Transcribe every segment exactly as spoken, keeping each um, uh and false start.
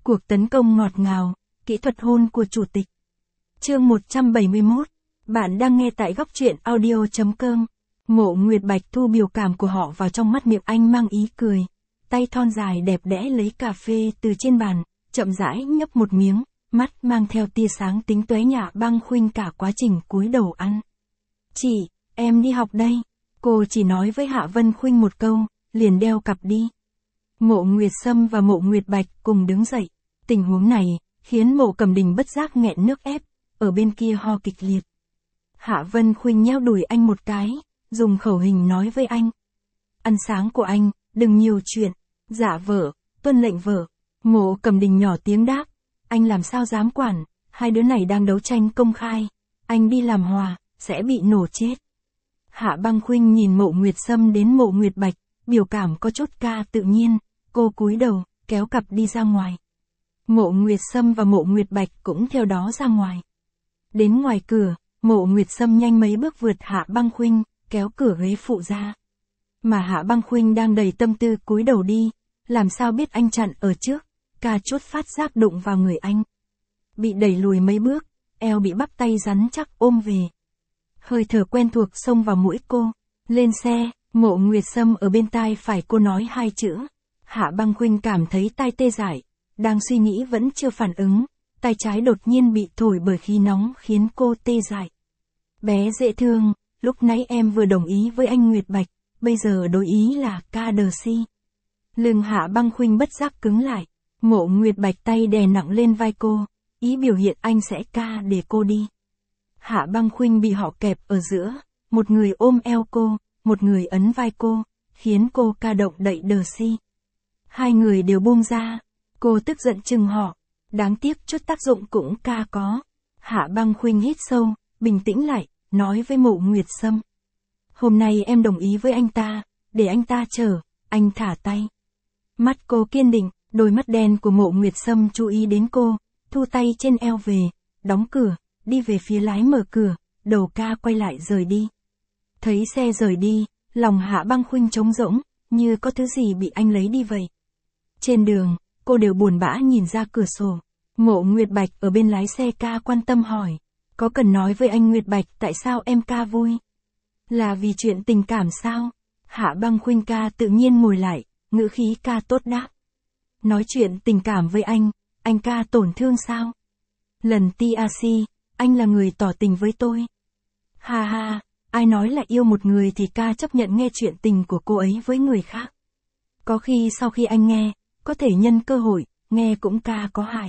Cuộc tấn công ngọt ngào, kỹ thuật hôn của chủ tịch. Chương một trăm bảy mươi mốt. Bạn đang nghe tại góc truyện audio.com. Mộ Nguyệt Bạch thu biểu cảm của họ vào trong mắt, miệng anh mang ý cười. Tay thon dài đẹp đẽ lấy cà phê từ trên bàn, chậm rãi nhấp một miếng, mắt mang theo tia sáng tính toé. Hạ Băng Khuynh cả quá trình cúi đầu ăn. Chị, em đi học đây. Cô chỉ nói với Hạ Vân Khuynh một câu, liền đeo cặp đi. Mộ Nguyệt Sâm và Mộ Nguyệt Bạch cùng đứng dậy. Tình huống này, khiến Mộ Cẩm Đình bất giác nghẹn nước ép, ở bên kia ho kịch liệt. Hạ Vân Khuynh nheo đùi anh một cái, dùng khẩu hình nói với anh. Ăn sáng của anh, đừng nhiều chuyện. Dạ vợ, tuân lệnh vợ. Mộ Cẩm Đình nhỏ tiếng đáp. Anh làm sao dám quản, hai đứa này đang đấu tranh công khai. Anh đi làm hòa, sẽ bị nổ chết. Hạ Băng Khuynh nhìn Mộ Nguyệt Sâm đến Mộ Nguyệt Bạch, biểu cảm có chút ca tự nhiên. Cô cúi đầu, kéo cặp đi ra ngoài. Mộ Nguyệt Sâm và Mộ Nguyệt Bạch cũng theo đó ra ngoài. Đến ngoài cửa, Mộ Nguyệt Sâm nhanh mấy bước vượt Hạ Băng Khuynh, kéo cửa ghế phụ ra. Mà Hạ Băng Khuynh đang đầy tâm tư cúi đầu đi, làm sao biết anh chặn ở trước, ca chốt phát giác đụng vào người anh. Bị đẩy lùi mấy bước, eo bị bắp tay rắn chắc ôm về. Hơi thở quen thuộc xông vào mũi cô. Lên xe, Mộ Nguyệt Sâm ở bên tai phải cô nói hai chữ. Hạ Băng Khuynh cảm thấy tai tê dại, đang suy nghĩ vẫn chưa phản ứng, tay trái đột nhiên bị thổi bởi khí nóng khiến cô tê dại. Bé dễ thương, lúc nãy em vừa đồng ý với anh Nguyệt Bạch, bây giờ đối ý là ca đờ si. Lưng Hạ Băng Khuynh bất giác cứng lại, Mộ Nguyệt Bạch tay đè nặng lên vai cô, ý biểu hiện anh sẽ ca để cô đi. Hạ Băng Khuynh bị họ kẹp ở giữa, một người ôm eo cô, một người ấn vai cô, khiến cô ca động đậy đờ si. Hai người đều buông ra, cô tức giận chừng họ, đáng tiếc chút tác dụng cũng ca có. Hạ Băng Khuynh hít sâu, bình tĩnh lại, nói với Mộ Nguyệt Sâm. Hôm nay em đồng ý với anh ta, để anh ta chờ, anh thả tay. Mắt cô kiên định, đôi mắt đen của Mộ Nguyệt Sâm chú ý đến cô, thu tay trên eo về, đóng cửa, đi về phía lái mở cửa, đầu ca quay lại rời đi. Thấy xe rời đi, lòng Hạ Băng Khuynh trống rỗng, như có thứ gì bị anh lấy đi vậy. Trên đường, cô đều buồn bã nhìn ra cửa sổ. Mộ Nguyệt Bạch ở bên lái xe ca quan tâm hỏi. Có cần nói với anh Nguyệt Bạch tại sao em ca vui? Là vì chuyện tình cảm sao? Hạ Băng Khuynh ca tự nhiên ngồi lại, ngữ khí ca tốt đáp. Nói chuyện tình cảm với anh, anh ca tổn thương sao? Lần tê a xê, anh là người tỏ tình với tôi. Ha ha, ai nói là yêu một người thì ca chấp nhận nghe chuyện tình của cô ấy với người khác. Có khi sau khi anh nghe, có thể nhân cơ hội, nghe cũng ca có hại.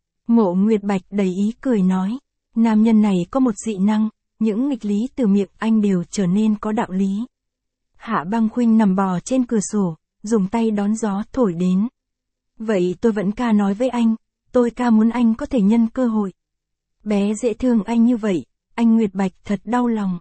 Mộ Nguyệt Bạch đầy ý cười nói, nam nhân này có một dị năng, những nghịch lý từ miệng anh đều trở nên có đạo lý. Hạ Băng Khuynh nằm bò trên cửa sổ, dùng tay đón gió thổi đến. Vậy tôi vẫn ca nói với anh, tôi ca muốn anh có thể nhân cơ hội. Bé dễ thương anh như vậy, anh Nguyệt Bạch thật đau lòng.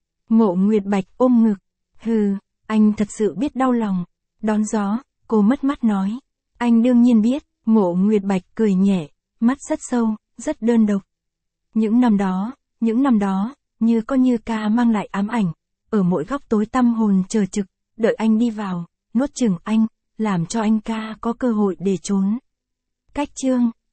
Mộ Nguyệt Bạch ôm ngực, hừ, anh thật sự biết đau lòng. Đón gió, cô mất mắt nói. Anh đương nhiên biết, Mộ Nguyệt Bạch cười nhẹ, mắt rất sâu, rất đơn độc. Những năm đó, những năm đó, như có như ca mang lại ám ảnh, ở mỗi góc tối tăm hồn chờ trực, đợi anh đi vào, nuốt chửng anh, làm cho anh ca có cơ hội để trốn. Cách chương